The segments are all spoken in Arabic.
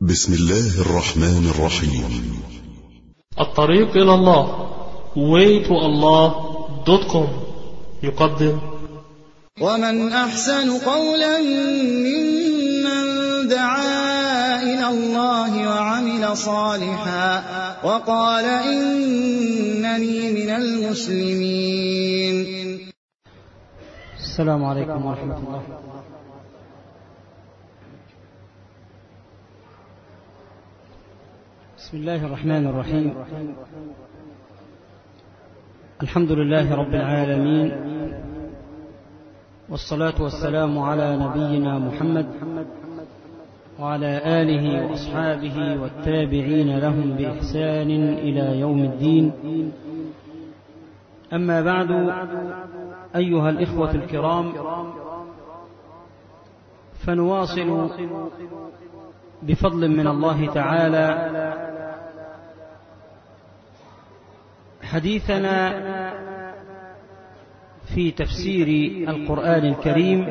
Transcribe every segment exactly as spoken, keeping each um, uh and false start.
بسم الله الرحمن الرحيم. الطريق إلى الله way to allah دوت كوم يقدم ومن أحسن قولا ممن دعا إلى الله وعمل صالحا وقال إنني من المسلمين. السلام عليكم ورحمة الله. بسم الله الرحمن الرحيم. الحمد لله رب العالمين، والصلاة والسلام على نبينا محمد وعلى آله وأصحابه والتابعين لهم بإحسان إلى يوم الدين. أما بعد، أيها الإخوة الكرام، فنواصل بفضل من الله تعالى حديثنا في تفسير القرآن الكريم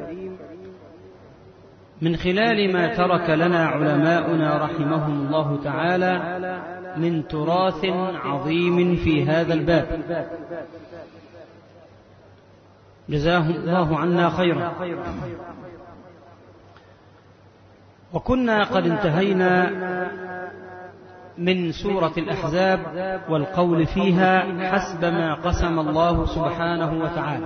من خلال ما ترك لنا علماؤنا رحمهم الله تعالى من تراث عظيم في هذا الباب، جزاهم الله عنا خيرا. وكنا قد انتهينا من سورة الأحزاب والقول فيها حسب ما قسم الله سبحانه وتعالى،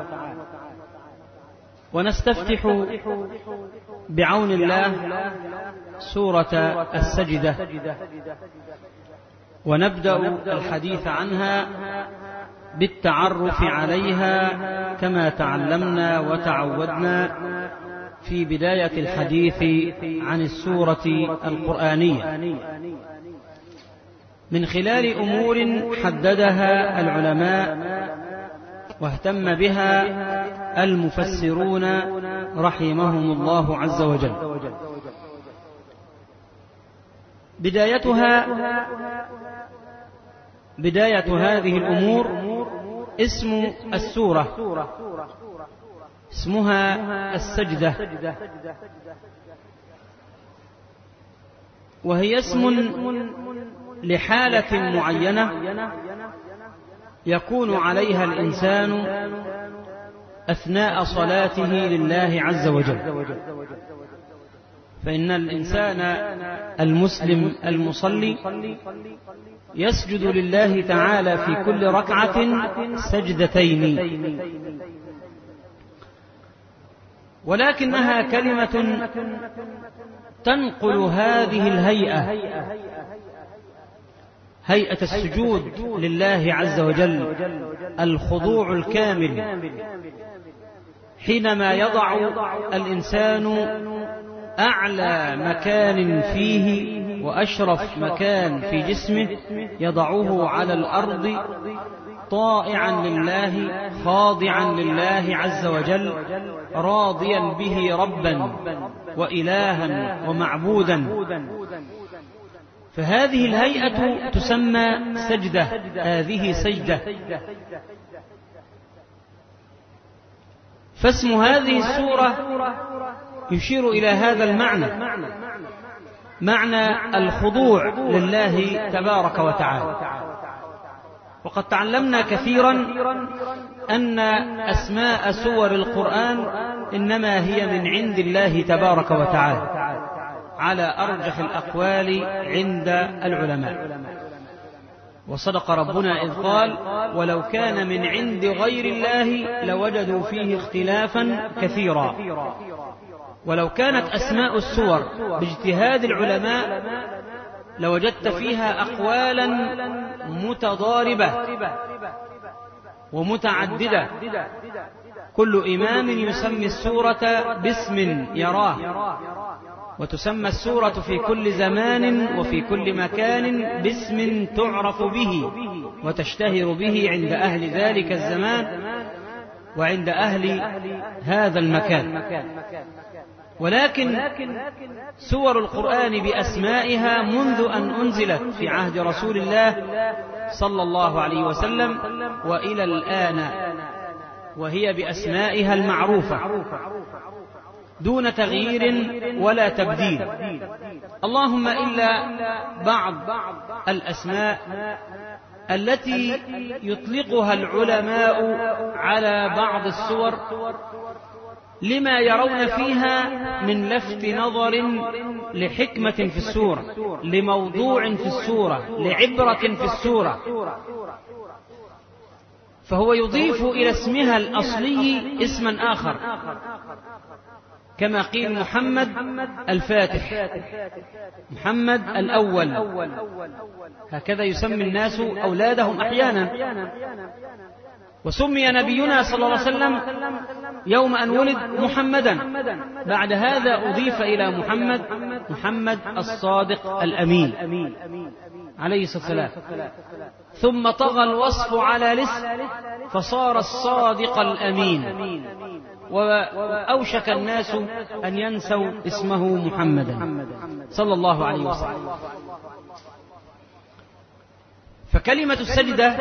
ونستفتح بعون الله سورة السجدة، ونبدأ الحديث عنها بالتعرف عليها كما تعلمنا وتعودنا في بداية الحديث عن السورة القرآنية، من خلال أمور حددها العلماء واهتم بها المفسرون رحمهم الله عز وجل. بدايتها بداية هذه الأمور اسم السورة، اسمها السجدة، وهي اسم لحالة معينة يكون عليها الإنسان أثناء صلاته لله عز وجل. فإن الإنسان المسلم المصلي يسجد لله تعالى في كل ركعة سجدتين، ولكنها كلمة تنقل هذه الهيئة، هيئة السجود لله عز وجل، الخضوع الكامل، حينما يضع الإنسان أعلى مكان فيه وأشرف مكان في جسمه يضعه على الأرض طائعا لله، خاضعا لله عز وجل، راضيا به ربا وإلها ومعبودا. فهذه الهيئة تسمى سجدة، هذه سجدة. فاسم هذه السورة يشير إلى هذا المعنى، معنى الخضوع لله تبارك وتعالى. وقد تعلمنا كثيرا أن أسماء سور القرآن إنما هي من عند الله تبارك وتعالى على أرجح الأقوال عند العلماء. وصدق ربنا إذ قال: ولو كان من عند غير الله لوجدوا فيه اختلافا كثيرا. ولو كانت أسماء السور باجتهاد العلماء لوجدت فيها أقوالا متضاربة ومتعددة، كل إمام يسمي السورة باسم يراه، وتسمى السورة في كل زمان وفي كل مكان باسم تعرف به وتشتهر به عند أهل ذلك الزمان وعند أهل هذا المكان. ولكن سور القرآن بأسمائها منذ أن أنزلت في عهد رسول الله صلى الله عليه وسلم وإلى الآن، وهي بأسمائها المعروفة. دون تغيير ولا تبديل، اللهم إلا بعض الأسماء التي يطلقها العلماء على بعض السور لما يرون فيها من لفت نظر لحكمة في السورة، لموضوع في السورة، لعبرة في السورة، فهو يضيف إلى اسمها الأصلي اسما آخر، كما قيل محمد الفاتح، محمد الأول، هكذا يسمي الناس أولادهم أحيانا. وسمي نبينا صلى الله عليه وسلم يوم أن ولد محمدا، بعد هذا أضيف إلى محمد محمد الصادق الأمين عليه الصلاة والسلام، ثم طغى الوصف على الاسم فصار الصادق الأمين، وأوشك الناس أن ينسوا اسمه محمدا صلى الله عليه وسلم. فكلمة السجدة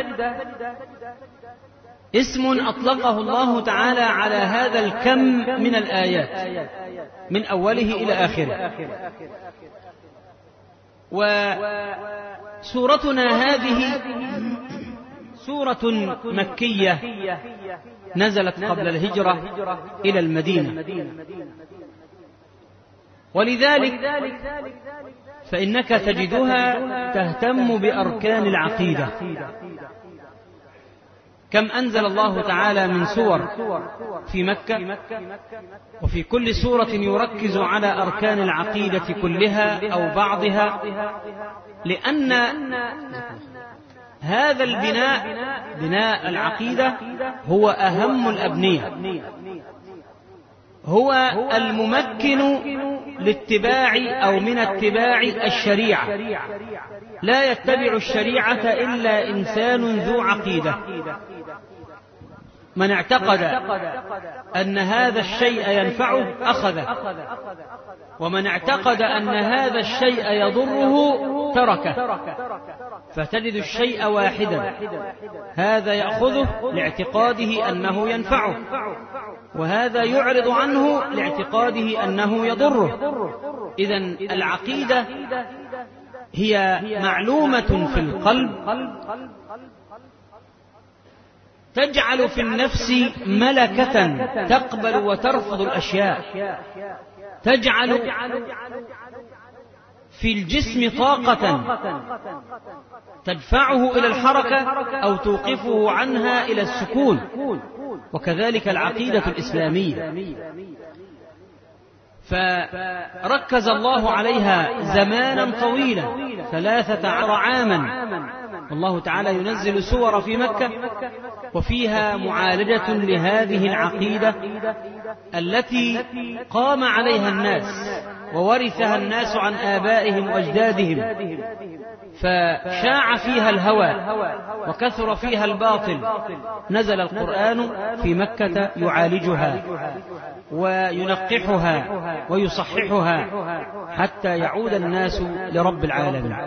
اسم أطلقه الله تعالى على هذا الكم من الآيات من أوله إلى آخره. وسورتنا هذه سورة مكية نزلت قبل الهجرة إلى المدينة، ولذلك فإنك تجدها تهتم بأركان العقيدة. كم أنزل الله تعالى من سور في مكة، وفي كل سورة يركز على أركان العقيدة كلها أو بعضها، لأن هذا البناء بناء العقيدة هو أهم الأبنية، هو الممكن لاتباع أو من اتباع الشريعة. لا يتبع الشريعة إلا إنسان ذو عقيدة. من اعتقد أن هذا الشيء ينفعه أخذه، ومن اعتقد أن هذا الشيء يضره تركه. فتجد الشيء واحدا، هذا يأخذه لاعتقاده أنه ينفعه، وهذا يعرض عنه لاعتقاده أنه يضره. إذن العقيدة هي معلومة في القلب تجعل في النفس ملكة تقبل وترفض الأشياء، تجعل في الجسم طاقة تدفعه إلى الحركة أو توقفه عنها إلى السكون. وكذلك العقيدة الإسلامية، فركز الله عليها زمانا طويلا ثلاثة عاما، والله تعالى ينزل سور في مكة وفيها معالجة لهذه العقيدة التي قام عليها الناس وورثها الناس عن آبائهم وأجدادهم، فشاع فيها الهوى وكثر فيها الباطل. نزل القرآن في مكة يعالجها وينقحها ويصححها حتى يعود الناس لرب العالمين.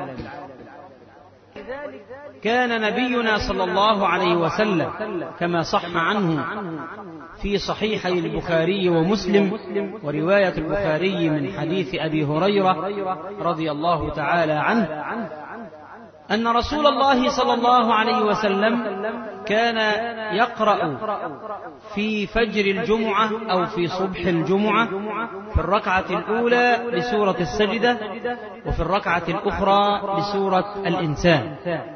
كان نبينا صلى الله عليه وسلم كما صح عنه في صحيحي البخاري ومسلم، ورواية البخاري من حديث أبي هريرة رضي الله تعالى عنه، أن رسول الله صلى الله عليه وسلم كان يقرأ في فجر الجمعة أو في صبح الجمعة في الركعة الأولى لسورة السجدة، وفي الركعة الأخرى لسورة الإنسان.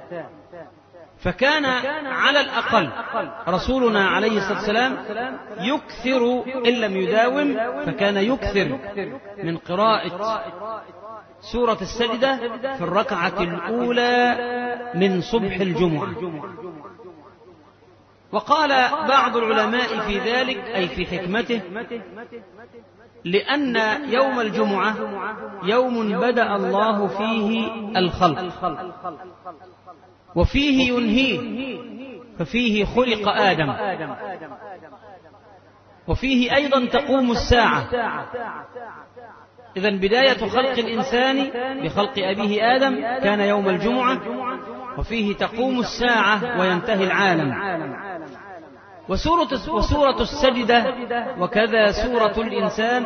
فكان على الأقل رسولنا عليه الصلاة والسلام يكثر إن لم يداوم، فكان يكثر من قراءة سورة السجدة في الركعة الأولى من صبح الجمعة. وقال بعض العلماء في ذلك أي في حكمته، لأن يوم الجمعة يوم بدأ الله فيه الخلق وفيه ينهيه، ففيه خلق آدم، وفيه أيضا تقوم الساعة. إذن بداية خلق الإنسان بخلق أبيه آدم كان يوم الجمعة، وفيه تقوم الساعة وينتهي العالم. وسورة, وسورة السجدة وكذا سورة الإنسان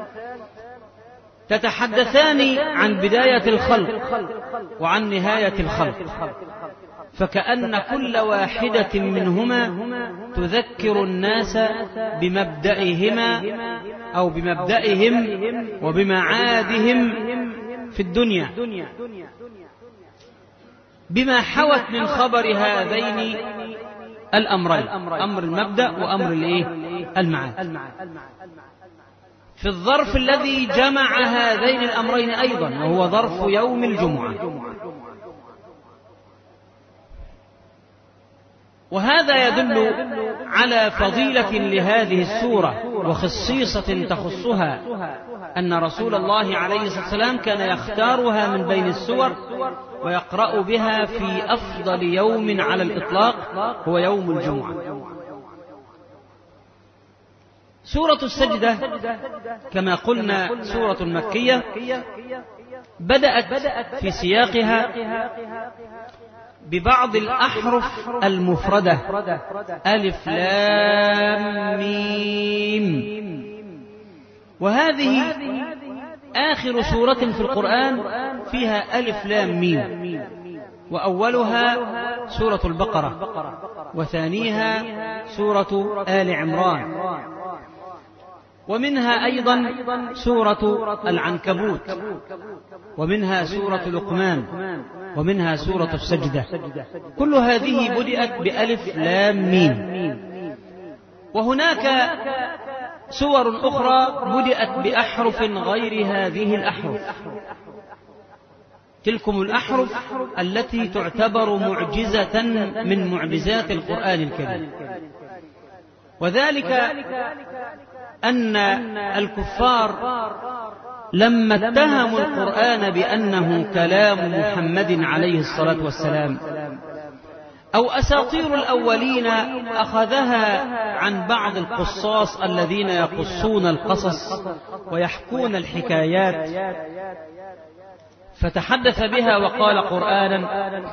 تتحدثان عن بداية الخلق وعن نهاية الخلق، فكأن كل واحدة منهما تذكر الناس بمبدئهما أو بمبدئهم وبمعادهم في الدنيا، بما حوت من خبر هذين الأمرين، أمر المبدأ وأمر المعاد، في الظرف الذي جمع هذين الأمرين أيضا، وهو ظرف يوم الجمعة. وهذا يدل على فضيلة لهذه السورة وخصيصة تخصها، أن رسول الله عليه الصلاة والسلام كان يختارها من بين السور ويقرأ بها في أفضل يوم على الإطلاق هو يوم الجمعة. سورة السجدة كما قلنا سورة مكية، بدأت في سياقها ببعض الأحرف المفردة ألف لام ميم، وهذه آخر سورة في القرآن فيها ألف لام ميم، وأولها سورة البقرة، وثانيها سورة آل عمران، ومنها أيضا سورة العنكبوت، ومنها سورة لقمان، ومنها سورة السجدة. كل هذه بدأت بألف لام ميم. وهناك سور أخرى بدأت بأحرف غير هذه الأحرف، تلكم الأحرف التي تعتبر معجزة من معجزات القرآن الكريم، وذلك أن الكفار لما اتهموا القرآن بأنه كلام محمد عليه الصلاة والسلام أو أساطير الأولين أخذها عن بعض القصاص الذين يقصون القصص ويحكون الحكايات، فتحدث بها وقال قرآنا،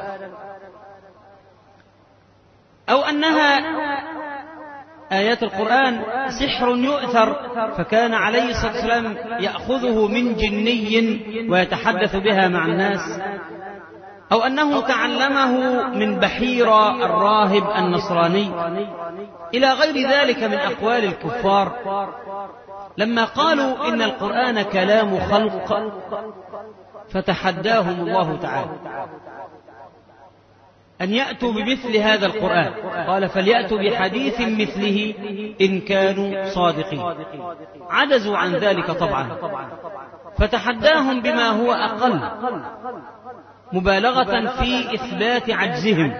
أو أنها آيات القرآن سحر يؤثر، فكان عليه الصلاة والسلام يأخذه من جني ويتحدث بها مع الناس، أو أنه تعلمه من بحيرة الراهب النصراني، إلى غير ذلك من أقوال الكفار لما قالوا إن القرآن كلام خلق، فتحداهم الله تعالى أن يأتوا بمثل هذا القرآن، قال فليأتوا بحديث مثله إن كانوا صادقين. عجزوا عن ذلك طبعا، فتحداهم بما هو أقل، مبالغة في إثبات عجزهم،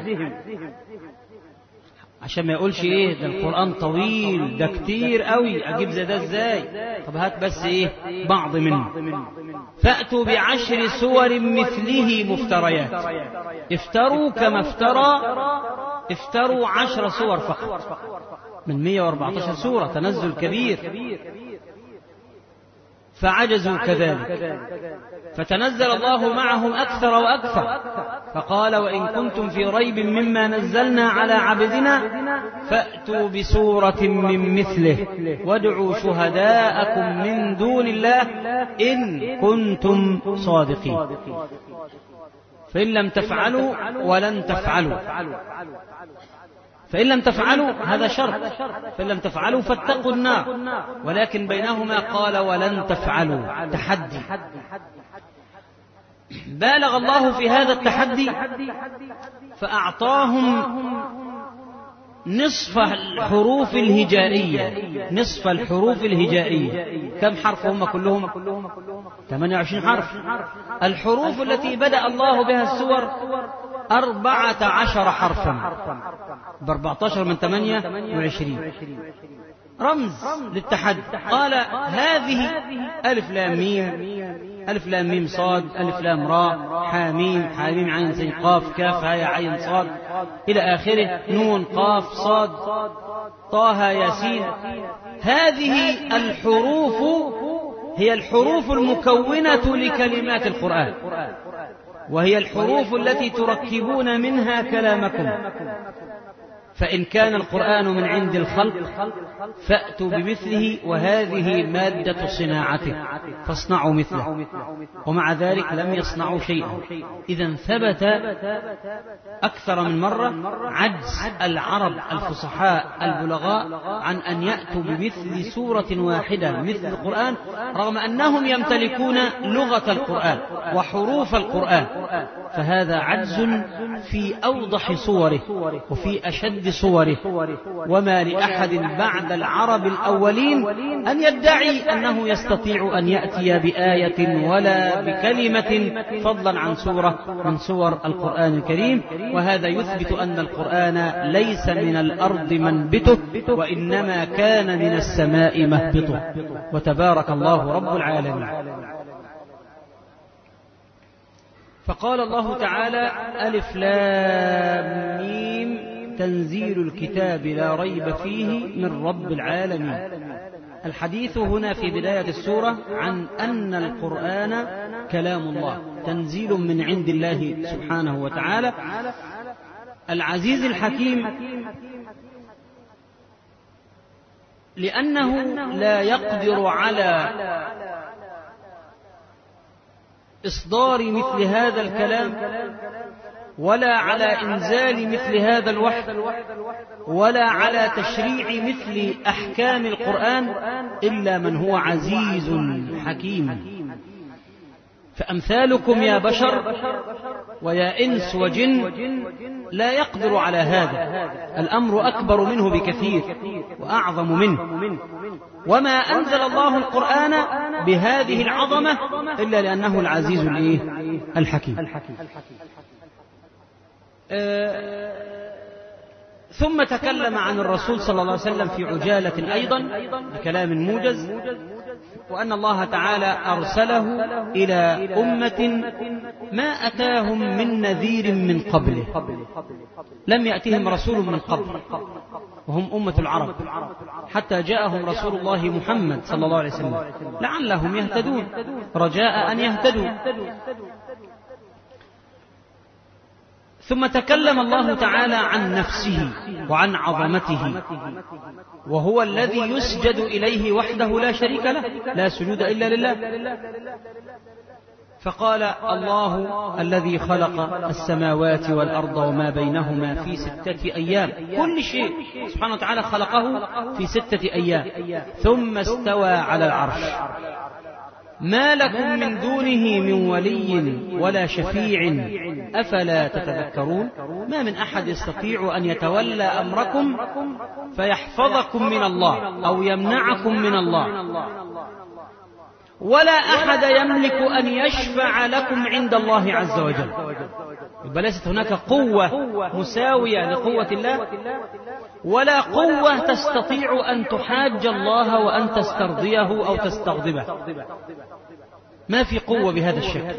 عشان ما يقولش إيه ده القرآن طويل، ده كتير قوي، أجيب زي ده إزاي؟ طب هات بس إيه بعض منه. فأتوا بعشر سور مثله مفتريات، افتروا كما افترى، افتروا عشر سور فقط من مئة وأربعة عشر سورة، تنزل كبير، فعجزوا كذلك، فتنزل الله معهم أكثر وأكثر، فقال وإن كنتم في ريب مما نزلنا على عبدنا فأتوا بسورة من مثله وادعوا شهداءكم من دون الله إن كنتم صادقين، فإن لم تفعلوا ولن تفعلوا، فإن لم تفعلوا هذا شرط، فإن لم تفعلوا فاتقوا النار، ولكن بينهما قال ولن تفعلوا، تحدي. بالغ الله في هذا التحدي فأعطاهم نصف الحروف الهجائية، نصف الحروف الهجائية. كم حرف هم كلهم؟ ثمانية وعشرين حرف. الحروف التي بدأ الله بها السور أربعة عشر حرفا، بأربعة عشر من ثمانية وعشرين، رمز للتحدي. قال هذه ألف لام ميم، ألف لام ميم صاد، ألف لام راء، حاميم، حاميم عين سين قاف كاف هاء عين صاد إلى آخره، نون قاف صاد طه ياسين. هذه الحروف هي الحروف المكونة لكلمات القرآن، وهي الحروف التي تركبون منها كلامكم. فإن كان القرآن من عند الخلق فأتوا بمثله وهذه مادة صناعته فاصنعوا مثله، ومع ذلك لم يصنعوا شيئا. إذن ثبت أكثر من مرة عجز العرب الفصحاء البلغاء عن أن يأتوا بمثل سورة واحدة مثل القرآن، رغم أنهم يمتلكون لغة القرآن وحروف القرآن، فهذا عجز في أوضح صوره وفي أشد صوره. وما لأحد بعد العرب الأولين أن يدعي أنه يستطيع أن يأتي بآية ولا بكلمة فضلا عن سورة من سور القرآن الكريم، وهذا يثبت أن القرآن ليس من الأرض منبته وإنما كان من السماء مهبطه، وتبارك الله رب العالمين. فقال الله تعالى: ألف لام ميم تنزيل الكتاب لا ريب فيه من رب العالمين. الحديث هنا في بداية السورة عن أن القرآن كلام الله، تنزيل من عند الله سبحانه وتعالى العزيز الحكيم، لأنه لا يقدر على إصدار مثل هذا الكلام ولا على إنزال مثل هذا الوحي ولا على تشريع مثل أحكام القرآن إلا من هو عزيز حكيم. فأمثالكم يا بشر ويا إنس وجن لا يقدر على هذا، الأمر أكبر منه بكثير وأعظم منه، وما أنزل الله القرآن بهذه العظمة إلا لأنه العزيز الحكيم. أه ثم تكلم عن الرسول صلى الله عليه وسلم في عجالة أيضا بكلام موجز، وأن الله تعالى أرسله إلى أمة ما أتاهم من نذير من قبله، لم يأتهم رسول من قبل، وهم أمة العرب، حتى جاءهم رسول الله محمد صلى الله عليه وسلم لعلهم يهتدون، رجاء أن يهتدوا. ثم تكلم الله تعالى عن نفسه وعن عظمته، وهو الذي يسجد إليه وحده لا شريك له، لا سجود إلا لله. فقال: الله الذي خلق السماوات والأرض وما بينهما في ستة أيام، كل شيء سبحانه وتعالى خلقه في ستة أيام، ثم استوى على العرش، ما لكم من دونه من ولي ولا شفيع أفلا تتذكرون. ما من أحد يستطيع أن يتولى أمركم فيحفظكم من الله أو يمنعكم من الله، ولا أحد يملك أن يشفع لكم عند الله عز وجل. يبقى ليست هناك قوة مساوية لقوة الله، ولا قوة تستطيع أن تحاج الله وأن تسترضيه أو تستغضبه، ما في قوة بهذا الشكل.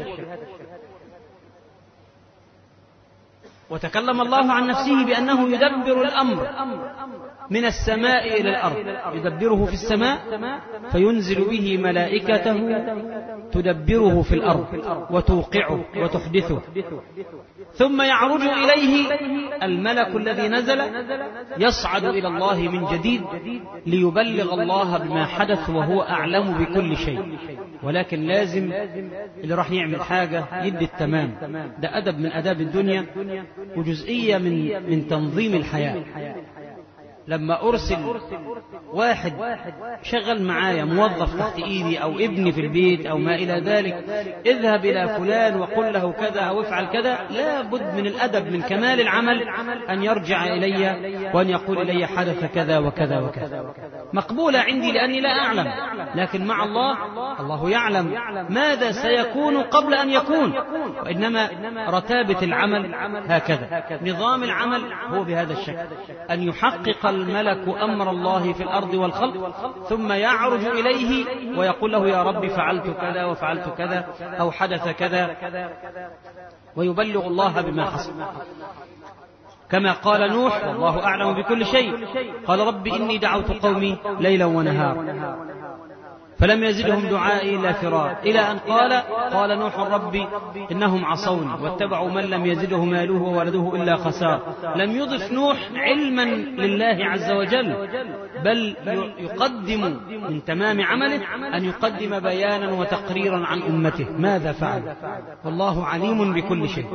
وتكلم الله عن نفسه بأنه يدبر الأمر من السماء إلى الأرض، يدبره في السماء فينزل به ملائكته تدبره في الأرض وتوقعه وتحدثه، ثم يعرج إليه الملك الذي نزل يصعد إلى الله من جديد ليبلغ الله بما حدث وهو أعلم بكل شيء. ولكن لازم اللي راح يعمل حاجة يدي التمام، ده أدب من أداب الدنيا وجزئية من من تنظيم الحياة. لما أرسل واحد شغل معايا موظف تحت إيدي أو ابني في البيت أو ما إلى ذلك، اذهب إلى فلان وقل له كذا أو افعل كذا، لا بد من الأدب من كمال العمل أن يرجع إلي وأن يقول إلي حدث كذا وكذا وكذا، مقبولة عندي لأني لا أعلم، لكن مع الله الله يعلم ماذا سيكون قبل أن يكون. وإنما رتابة العمل هكذا، نظام العمل هو بهذا الشكل، أن يحقق الملك أمر الله في الأرض والخلق، ثم يعرج إليه ويقول له: يا رب فعلت كذا وفعلت كذا أو حدث كذا، ويبلغ الله بما حصل. كما قال نوح: والله أعلم بكل شيء، قال رب إني دعوت قومي ليلا ونهارا. فلم يزدهم دعائي إلا فرارا، إلى أن قال قال نوح ربي إنهم عصوني واتبعوا من لم يزده ماله وولده إلا خسار. لم يضف نوح علما لله عز وجل، بل يقدم من تمام عمله أن يقدم بيانا وتقريرا عن أمته ماذا فعل، والله عليم بكل شيء.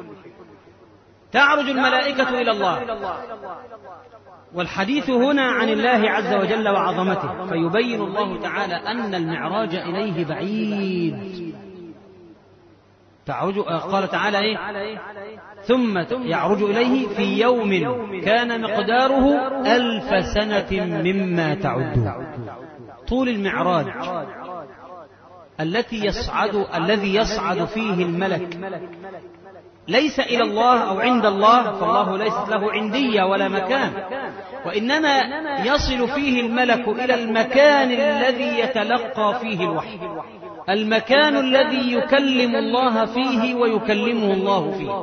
تعرج الملائكة إلى الله، والحديث هنا عن الله عز وجل وعظمته، فيبين الله تعالى أن المعراج إليه بعيد. تعرج قال تعالى إيه؟ ثم يعرج إليه في يوم كان مقداره ألف سنة مما تعدون. طول المعراج التي يصعد الذي يصعد فيه الملك ليس إلى الله أو عند الله، فالله ليست له عندية ولا مكان، وإنما يصل فيه الملك إلى المكان الذي يتلقى فيه الوحي، المكان الذي يكلم الله فيه ويكلمه الله فيه.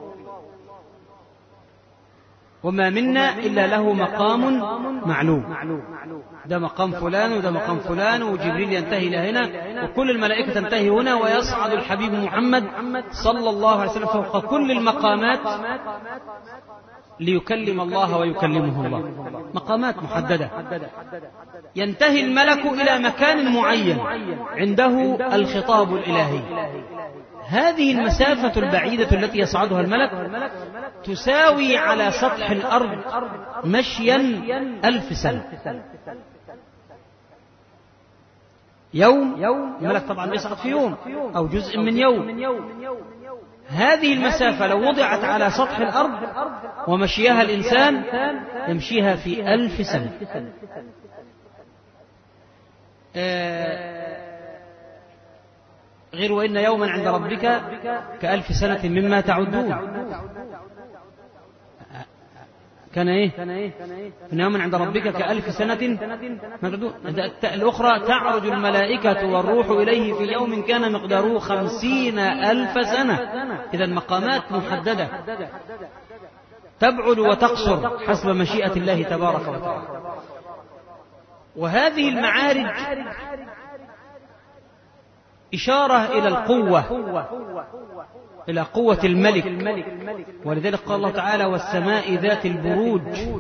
وما منا إلا له مقام معلوم، ده مقام فلان وده مقام فلان، وجبريل ينتهي إلى هنا وكل الملائكة تنتهي هنا، ويصعد الحبيب محمد صلى الله عليه وسلم فوق كل المقامات ليكلم الله ويكلمه الله، مقامات محددة. ينتهي الملك إلى مكان معين عنده الخطاب الإلهي. هذه المسافة البعيدة التي يصعدها الملك تساوي على سطح الأرض مشيا ألف سنة. يوم الملك طبعا يصعد في يوم أو جزء من يوم. هذه المسافة لو وضعت على سطح الأرض ومشيها الإنسان يمشيها في ألف سنة. غير وإن يوما عند ربك كألف سنة مما تعدون. كان إيه؟ إن يوما عند ربك كألف سنة مما. الأخرى تعرج الملائكة والروح إليه في يوم كان مقداره خمسين ألف سنة. إذا مقامات محددة تبعد وتقصر حسب مشيئة الله تبارك وتعالى. وهذه المعارج إشارة إلى القوة، إلى قوة الملك. ولذلك قال الله تعالى والسماء ذات البروج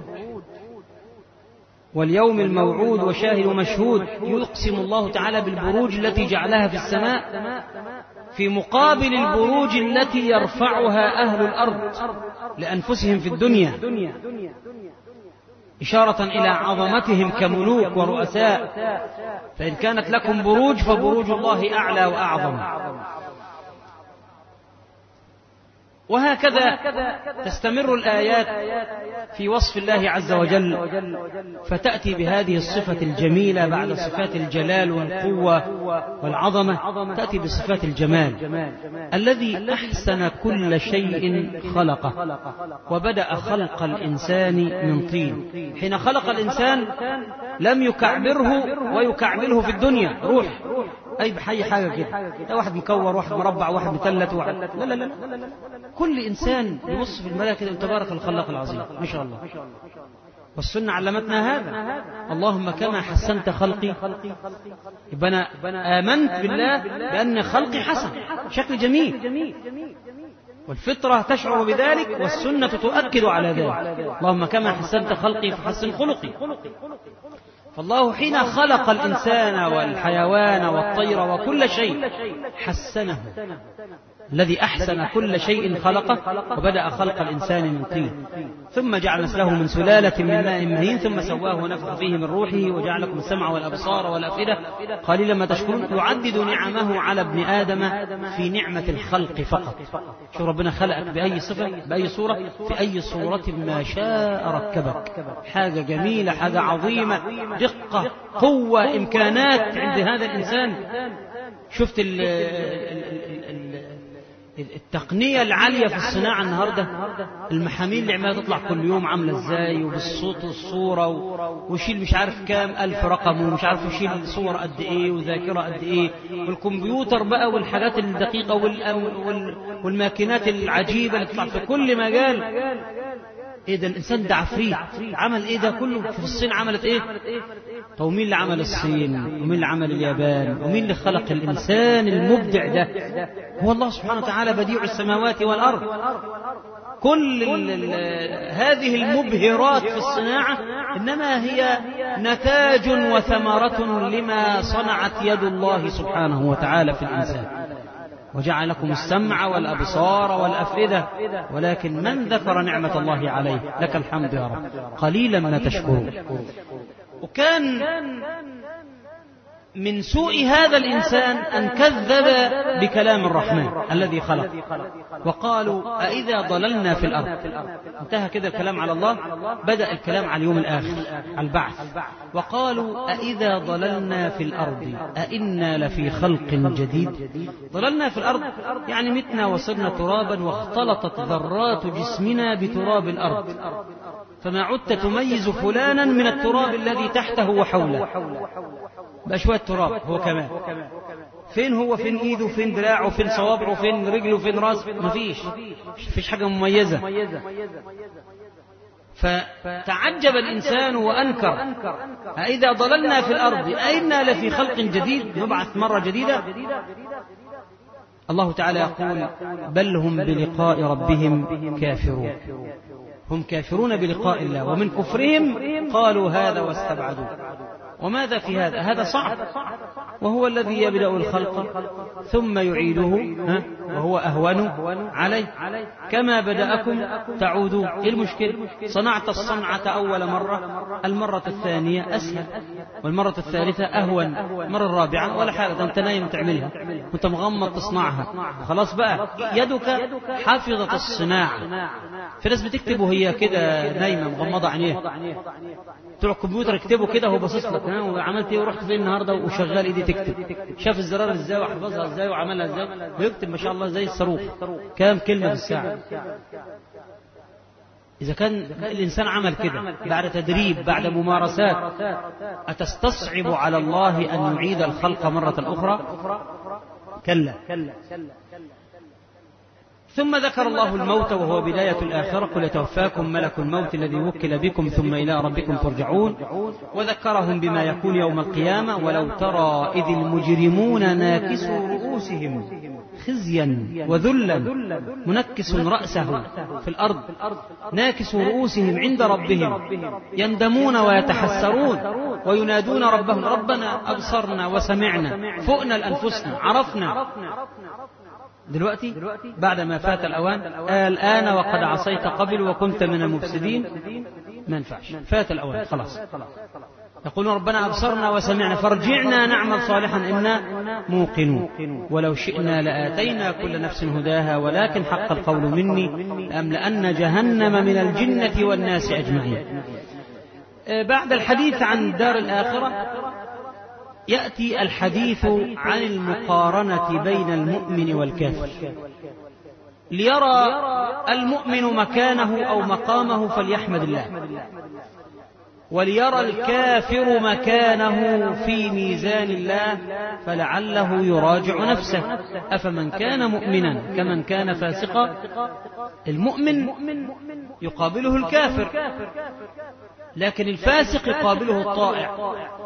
واليوم الموعود وشاهد ومشهود. يقسم الله تعالى بالبروج التي جعلها في السماء في مقابل البروج التي يرفعها أهل الأرض لأنفسهم في الدنيا، إشارة إلى عظمتهم كملوك ورؤساء. فإن كانت لكم بروج فبروج الله أعلى وأعظم. وهكذا تستمر الآيات في وصف الله عز وجل، فتأتي بهذه الصفة الجميلة بعد صفات الجلال والقوة والعظمة، تأتي بصفات الجمال. الذي أحسن كل شيء خلقه وبدأ خلق الإنسان من طين. حين خلق الإنسان لم يكعبره ويكعبله في الدنيا روح أي بحي حاجة كده، ده واحد مكور واحد مربع واحد مثلث واحد، لا لا لا، كل إنسان يبص في الملائكة كده تبارك الخلاق العظيم ما شاء الله. والسنة علمتنا هذا. اللهم كما حسنت خلقي، يبقى أنا آمنت بالله بأن خلقي حسن، شكل جميل، والفطرة تشعر بذلك والسنة تؤكد على ذلك. اللهم كما حسنت خلقي فحسن خلقي. فالله حين خلق الإنسان والحيوان والطير وكل شيء حسنه. الذي أحسن كل شيء خلقه وبدأ خلق الإنسان من طين، ثم جعل نسله من سلالة من ماء مهين، ثم سواه ونفخ فيه من روحه وجعل لكم السمع والأبصار والأفئدة قليلا ما تشكرون. يعدد نعمه على ابن آدم في نعمة الخلق فقط. شوف ربنا خلقك بأي صفة بأي صورة في أي صورة ما شاء ركبك. حاجة جميلة، حاجة عظيمة، دقة، قوة، إمكانات عند هذا الإنسان. شفت التقنية العالية في الصناعة النهاردة، المحاميل اللي عمالة تطلع كل يوم عاملة ازاي وبالصوت والصورة ويشيل مش عارف كام ألف رقم ومش عارف يشيل صور قد ايه وذاكرة قد ايه، والكمبيوتر بقى والحاجات الدقيقة والماكينات العجيبة اللي تطلع في كل مجال. ايه ده الانسان ده عفريت، عمل ايه ده كله؟ في الصين عملت ايه؟ طب مين اللي عمل الصين ومين اللي عمل اليابان ومين اللي خلق الانسان المبدع ده؟ هو الله سبحانه وتعالى بديع السماوات والارض. كل ال ال هذه المبهرات في الصناعة إنما هي نتاج وثمرة لما صنعت يد الله سبحانه وتعالى في الإنسان. وجعل لكم السمع والأبصار والأفئدة، ولكن من ذكر نعمة الله عليه لك الحمد يا رب قليلا ما تشكرون. وكان من سوء هذا الإنسان أن كذب بكلام الرحمن الذي خلق، وقالوا أإذا ضللنا في الأرض. انتهى كده الكلام على الله، بدأ الكلام على اليوم الآخر، على البعث. وقالوا أإذا ضللنا في الأرض أإنا لفي خلق جديد. ضللنا في الأرض يعني متنا وصرنا ترابا واختلطت ذرات جسمنا بتراب الأرض، فما عدت تميز فلانا من التراب الذي تحته وحوله، بقى شوية تراب هو كمان. فين هو؟ فين ايده؟ فين دراعه؟ فين صوابعه؟ فين رجله؟ فين راسه؟ مفيش مفيش حاجة مميزة. فتعجب الإنسان وأنكر أإذا ضللنا في الأرض أإنا لفي خلق جديد، نبعث مرة جديدة. الله تعالى يقول بل هم بلقاء ربهم كافرون. هم كافرون بلقاء الله، ومن كفرهم قالوا هذا واستبعدوا. وماذا في هذا؟ هذا صعب، وهو الذي يبدأ الخلق ثم يعيده وهو أهون عليه، كما بدأكم تعودون. إيه المشكلة؟ صنعت الصنعة أول مرة، المرة الثانية أسهل، والمرة الثالثة أهون، المرة الرابعة ولا حاجة، أنت نايم تعملها وأنت مغمض تصنعها، خلاص بقى يدك حافظة الصناعة. في ناس بتكتب وهي كده نايمة مغمضة عينيها، بتوع الكمبيوتر يكتبوا كده وهو باصص لك، ها وعملت ايه ورحت فين النهارده، وشغال ايدي تكتب، شاف الزرار ازاي وحفظها ازاي وعملها ازاي، بيكتب ما شاء الله زي الصاروخ كام كلمه في الساعه. اذا كان الانسان عمل كده بعد تدريب بعد ممارسات، اتستصعب على الله ان يعيد الخلق مره اخرى؟ كلا. ثم ذكر الله الموت وهو بداية الآخرة، قل يتوفاكم ملك الموت الذي وكل بكم ثم إلى ربكم ترجعون. وذكرهم بما يكون يوم القيامة، ولو ترى إذ المجرمون ناكسوا رؤوسهم خزيا وذلا، منكس رأسه في الأرض، ناكس رؤوسهم عند ربهم، يندمون ويتحسرون وينادون ربهم ربنا أبصرنا وسمعنا فؤنا لأنفسنا عرفنا. دلوقتي بعد ما فات الأوان، الآن وقد عصيت قبل وكنت من المفسدين، ما ينفعش، فات الأوان خلاص. يقولون ربنا أبصرنا وسمعنا فارجعنا نعمل صالحا إنا موقنون، ولو شئنا لآتينا كل نفس هداها ولكن حق القول مني لأملأن جهنم من الجنة والناس أجمعين. بعد الحديث عن دار الآخرة يأتي الحديث عن المقارنة بين المؤمن والكافر. ليرى المؤمن مكانه أو مقامه فليحمد الله، وليرى الكافر مكانه في ميزان الله فلعله يراجع نفسه. أفمن كان مؤمنا كمن كان فاسقا. المؤمن يقابله الكافر، لكن الفاسق يقابله الطائع.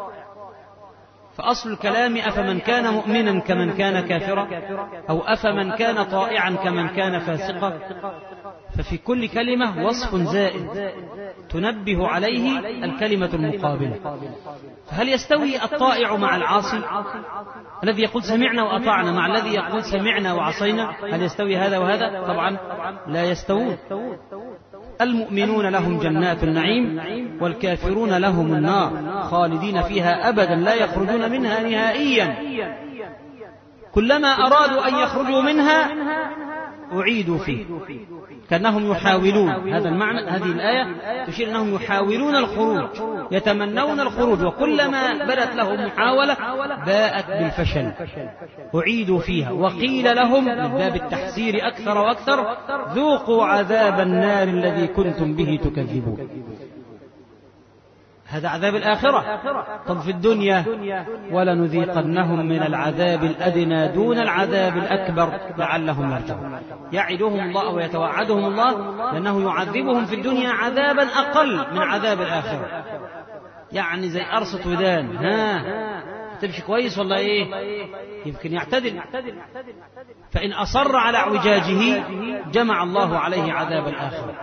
فأصل الكلام أفمن كان مؤمنا كمن كان كافرا، أو أفمن كان طائعا كمن كان فاسقا. ففي كل كلمة وصف زائد تنبه عليه الكلمة المقابلة. فهل يستوي الطائع مع العاصي؟ الذي يقول سمعنا وأطعنا مع الذي يقول سمعنا وعصينا، هل يستوي هذا وهذا؟ طبعا لا يستوون. المؤمنون لهم جنات النعيم والكافرون لهم النار خالدين فيها أبدا لا يخرجون منها نهائيا، كلما أرادوا أن يخرجوا منها أعيدوا فيه، كأنهم يحاولون. هذا المعنى، هذه الآية تشير أنهم يحاولون الخروج، يتمنون الخروج، وكلما بدت لهم محاولة باءت بالفشل، أعيدوا فيها. وقيل لهم من باب التحذير أكثر وأكثر ذوقوا عذاب النار الذي كنتم به تكذبون. هذا عذاب الآخرة. طب في الدنيا ولنذيقنهم من العذاب الأدنى دون العذاب الأكبر لعلهم يرجعون. يعدهم الله ويتوعدهم الله لأنه يعذبهم في الدنيا عذابا أقل من عذاب الآخرة. يعني زي قرصة ودان، ها تمشي كويس والله إيه، يمكن يعتدل، فإن أصر على اعوجاجه جمع الله عليه عذاب الآخرة.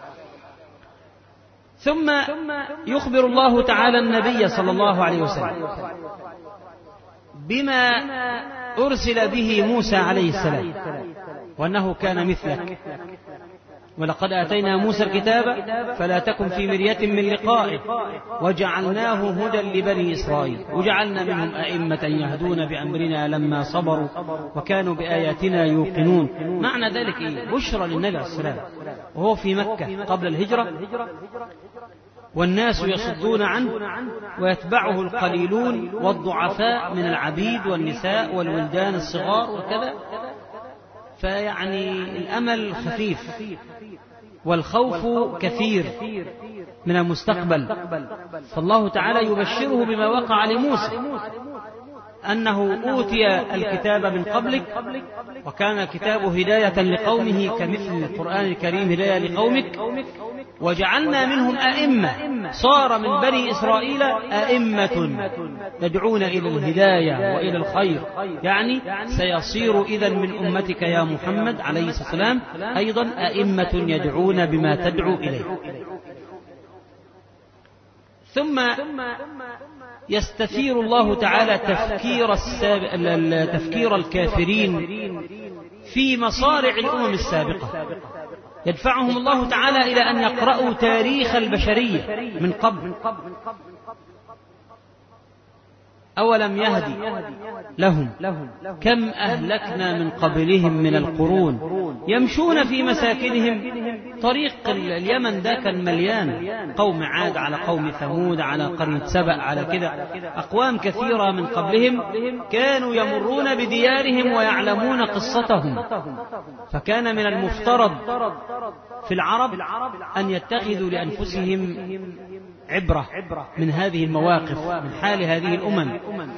ثم يخبر الله تعالى النبي صلى الله عليه وسلم بما أرسل به موسى عليه السلام وأنه كان مثلك، ولقد آتينا موسى الكتاب فلا تكن في مرية من لقائه وجعلناه هدى لبني إسرائيل وجعلنا منهم أئمة يهدون بأمرنا لما صبروا وكانوا بآياتنا يوقنون. معنى ذلك إيه؟ بشرى للنبي عليه السلام وهو في مكة قبل الهجرة والناس يصدون عنه ويتبعه القليلون والضعفاء من العبيد والنساء والولدان الصغار وكذا، فيعني الأمل خفيف والخوف كثير من المستقبل. فالله تعالى يبشره بما وقع لموسى أنه أوتي الكتاب من قبلك وكان الكتاب هداية لقومه كمثل القرآن الكريم هداية لقومك وجعلنا منهم أئمة، صار من بني إسرائيل أئمة يدعون إلى الهداية وإلى الخير، يعني سيصير إذن من أمتك يا محمد عليه الصلاة والسلام أيضا أئمة يدعون بما تدعو إليه. ثم يستثير الله تعالى تفكير, تفكير الكافرين في مصارع الأمم السابقة، يدفعهم الله تعالى إلى أن يقرأوا تاريخ البشرية من قبل. أولم يهدي لهم كم أهلكنا من قبلهم من القرون يمشون في مساكنهم. طريق اليمن ده كان مليان قوم عاد على قوم ثمود على قرية سبأ على كده، أقوام كثيرة من قبلهم كانوا يمرون بديارهم ويعلمون قصتهم، فكان من المفترض في العرب أن يتخذوا لأنفسهم عبرة من هذه المواقف من حال هذه الأمم.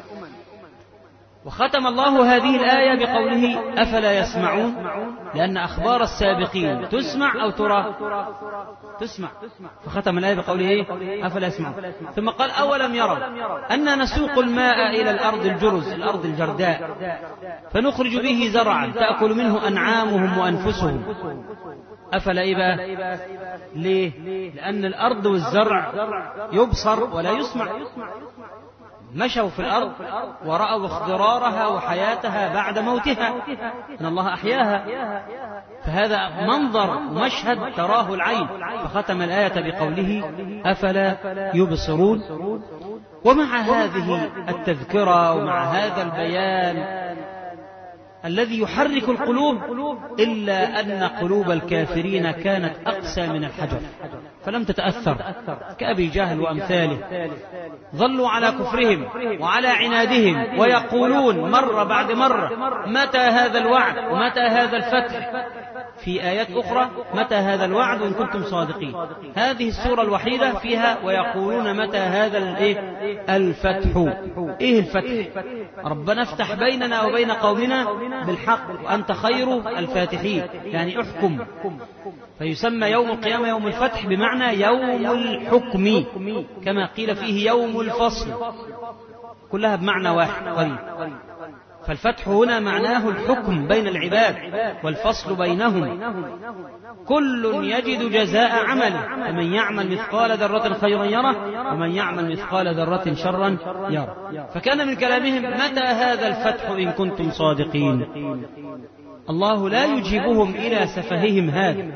وختم الله هذه الآية بقوله أفلا يسمعون، لأن أخبار السابقين تسمع أو ترى؟ تسمع، فختم الآية بقوله أفلا يسمعون. ثم قال أولم يروا أن نسوق الماء إلى الأرض الجرز الأرض الجرداء فنخرج به زرعا تأكل منه أنعامهم وأنفسهم. أفلا إبا ليه؟ لأن الأرض والزرع يبصر ولا يسمع. مشوا في الأرض ورأوا اخضرارها وحياتها بعد موتها، إن الله أحياها، فهذا منظر ومشهد تراه العين. فختم الآية بقوله أفلا يبصرون. ومع هذه التذكرة ومع هذا البيان الذي يحرك القلوب إلا أن قلوب الكافرين كانت أقسى من الحجر فلم تتأثر، كأبي جهل وأمثاله، ظلوا على كفرهم وعلى عنادهم ويقولون مرة بعد مرة متى هذا الوعد ومتى هذا الفتح. في آيات أخرى متى هذا الوعد إن كنتم صادقين. هذه السورة الوحيدة فيها ويقولون متى هذا الفتح. إيه الفتح؟ ربنا افتح بيننا وبين قومنا بالحق وأنت خير الفاتحين، يعني احكم. فيسمى يوم القيامة يوم الفتح بمعنى يوم الحكم، كما قيل فيه يوم الفصل، كلها بمعنى واحد قريب. فالفتح هنا معناه الحكم بين العباد والفصل بينهم، كل يجد جزاء عمله، فمن يعمل مثقال ذرة خيرا يره ومن يعمل مثقال ذرة شرا يره. فكان من كلامهم متى هذا الفتح إن كنتم صادقين. الله لا يجيبهم إلى سفههم هذا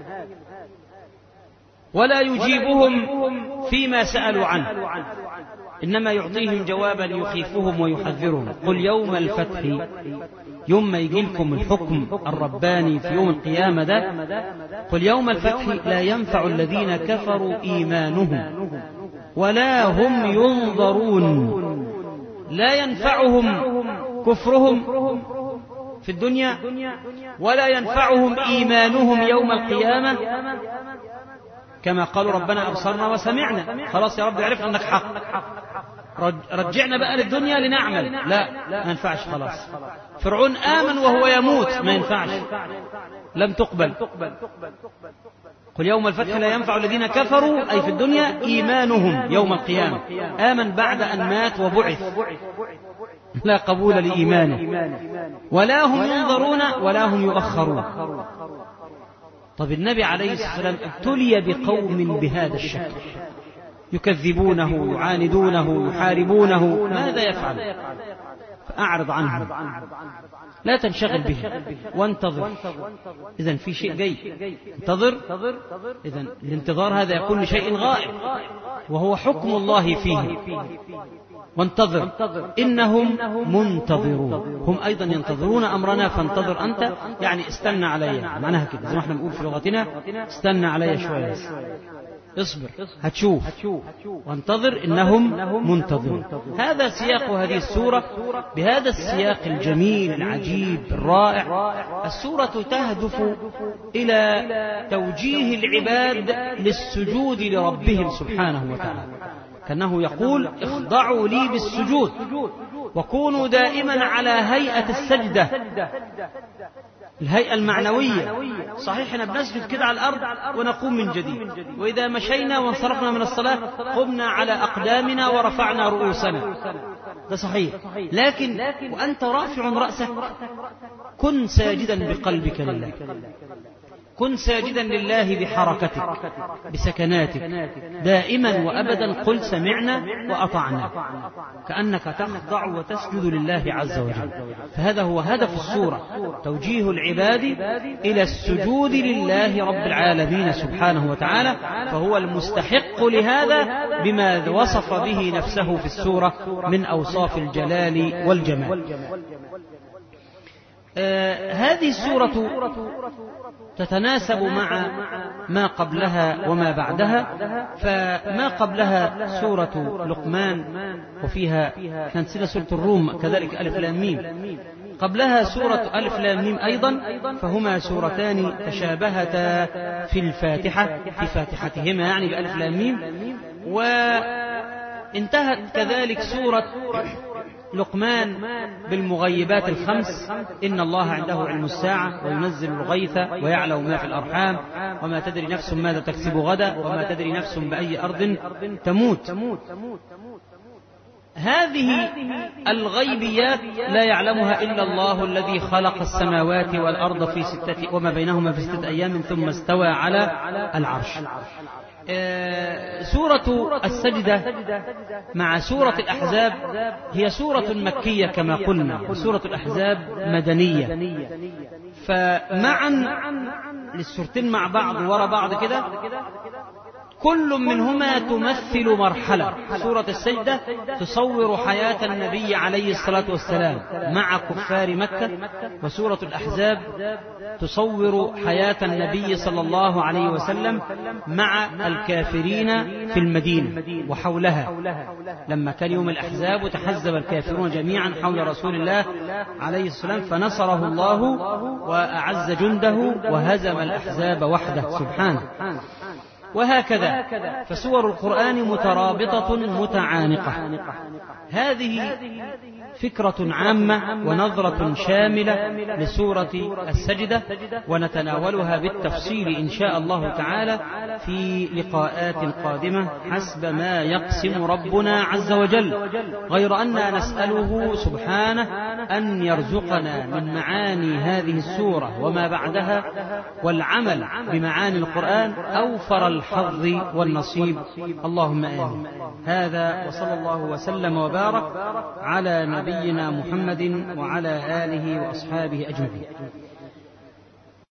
ولا يجيبهم فيما سألوا عنه، إنما يعطيهم جوابا يخيفهم ويحذرهم. قل يوم الفتح، يوم ما يجيلكم الحكم الرباني في يوم القيامة ده، قل يوم الفتح لا ينفع الذين كفروا إيمانهم ولا هم ينظرون. لا ينفعهم كفرهم في الدنيا ولا ينفعهم إيمانهم يوم القيامة، كما قالوا ربنا أبصرنا وسمعنا، خلاص يا رب عرفنا أنك حق، رجعنا بقى للدنيا لنعمل. لا، ما ينفعش خلاص. فرعون آمن وهو يموت، ما ينفعش، لم تقبل. قل يوم الفتح لا ينفع الذين كفروا أي في الدنيا إيمانهم يوم القيامة. آمن بعد أن مات وبعث، لا قبول لإيمانه، ولا هم ينظرون ولا هم يؤخرون. طب النبي عليه الصلاة والسلام ابتلي بقوم بهذا الشكل، يكذبونه، يعاندونه، يحاربونه، ماذا يفعل؟ فأعرض عنهم، لا تنشغل به، وانتظر. إذن في شيء جاي، انتظر. إذن الانتظار هذا يكون لشيء غائب، وهو حكم الله فيه. وانتظر إنهم منتظرون، هم أيضا ينتظرون أمرنا، فانتظر أنت، يعني استنى علي، معناها كده زي ما احنا بنقول في لغتنا، استنى علي شوية، اصبر هتشوف، وانتظر إنهم منتظرون. هذا سياق هذه السورة، بهذا السياق الجميل العجيب الرائع. السورة تهدف إلى توجيه العباد للسجود لربهم سبحانه وتعالى، كأنه يقول اخضعوا لي بالسجود، وكونوا دائما على هيئة السجدة، الهيئة المعنوية. صحيح احنا بنسجد كده على الأرض ونقوم من جديد، وإذا مشينا وانصرفنا من الصلاة قمنا على أقدامنا ورفعنا رؤوسنا، ده صحيح. لكن وأنت رافع رأسك كن ساجدا بقلبك لله، كن ساجدا لله بحركتك بسكناتك، دائما وأبدا قل سمعنا وأطعنا، كأنك تخضع وتسجد لله عز وجل. فهذا هو هدف السورة، توجيه العباد إلى السجود لله رب العالمين سبحانه وتعالى، فهو المستحق لهذا بما وصف به نفسه في السورة من أوصاف الجلال والجمال. آه هذه السورة تتناسب مع ما قبلها وما بعدها. فما قبلها سورة لقمان، وفيها نسينا سورة الروم كذلك ألف لام ميم، قبلها سورة ألف لام ميم أيضا، فهما سورتان تشابهتا في الفاتحة، في فاتحتهما يعني بألف لام ميم. وانتهت كذلك سورة لقمان بالمغيبات الخمس: إن الله عنده علم الساعة وينزل الغيث ويعلم ما في الأرحام وما تدري نفس ماذا تكسب غدا وما تدري نفس بأي أرض تموت. هذه الغيبيات لا يعلمها إلا الله الذي خلق السماوات والأرض في ستة وما بينهما في ستة أيام ثم استوى على العرش. آه سورة السجدة مع سورة الأحزاب هي سورة مكية كما قلنا، وسورة الأحزاب مدنية، فمعا للسورتين مع بعض وراء بعض كده كل منهما تمثل مرحلة. سورة السجدة تصور حياة النبي عليه الصلاة والسلام مع كفار مكة، وسورة الأحزاب تصور حياة النبي صلى الله عليه وسلم مع الكافرين في المدينة وحولها، لما كان يوم الأحزاب وتحزب الكافرون جميعا حول رسول الله عليه السلام فنصره الله وأعز جنده وهزم الأحزاب وحده سبحانه. وهكذا فسور القرآن مترابطة متعانقة. هذه فكرة عامة ونظرة شاملة لسورة السجدة، ونتناولها بالتفصيل إن شاء الله تعالى في لقاءات قادمة حسب ما يقسم ربنا عز وجل، غير أننا نسأله سبحانه أن يرزقنا من معاني هذه السورة وما بعدها والعمل بمعاني القرآن أوفر الحظ والنصيب، اللهم آمين. هذا وصلى الله وسلم وبارك على نبينا محمد وعلى آله وأصحابه أجمعين.